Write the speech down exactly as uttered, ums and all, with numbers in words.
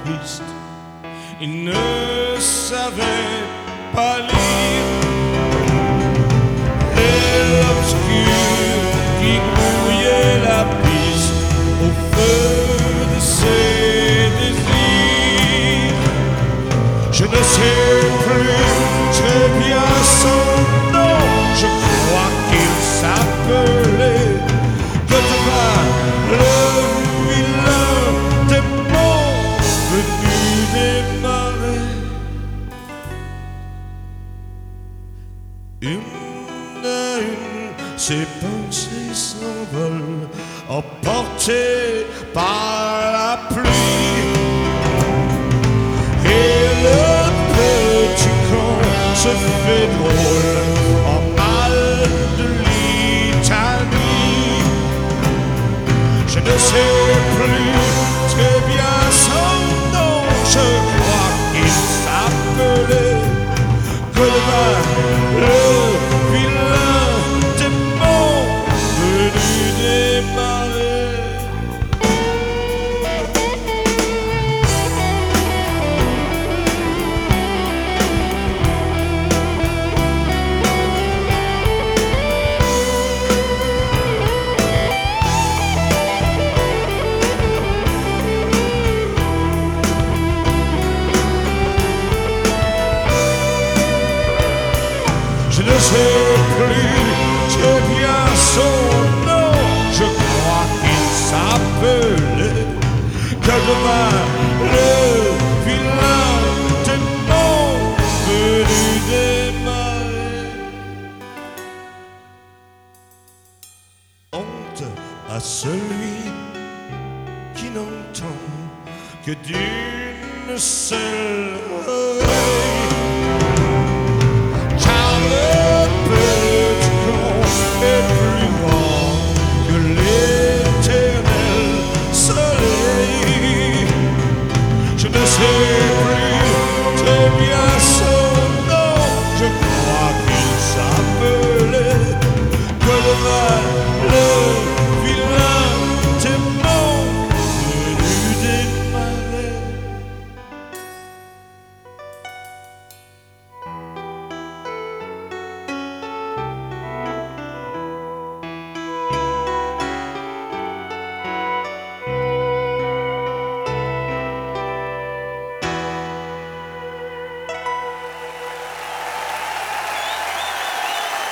piste. Il ne savait pas lire. Et l'obscur qui grouillait la piste au feu de ses désirs. Je ne sais plus très bien son nom, je crois qu'il s'appelait Godevin, le vilain démon venu des marais. Une à une, ses pensées s'envolent, emportées par la pluie. Et le petit con se fait drôle en mal de litanie. Je ne sais plus très bien son nom, je crois qu'il s'appelait Godevin, le vilain démon venu des marais. Je ne sais plus très bien son nom, je crois qu'il s'appelait Godevin, le vilain démon venu des marais. Honte à celui qui n'entend que d'une seule oreille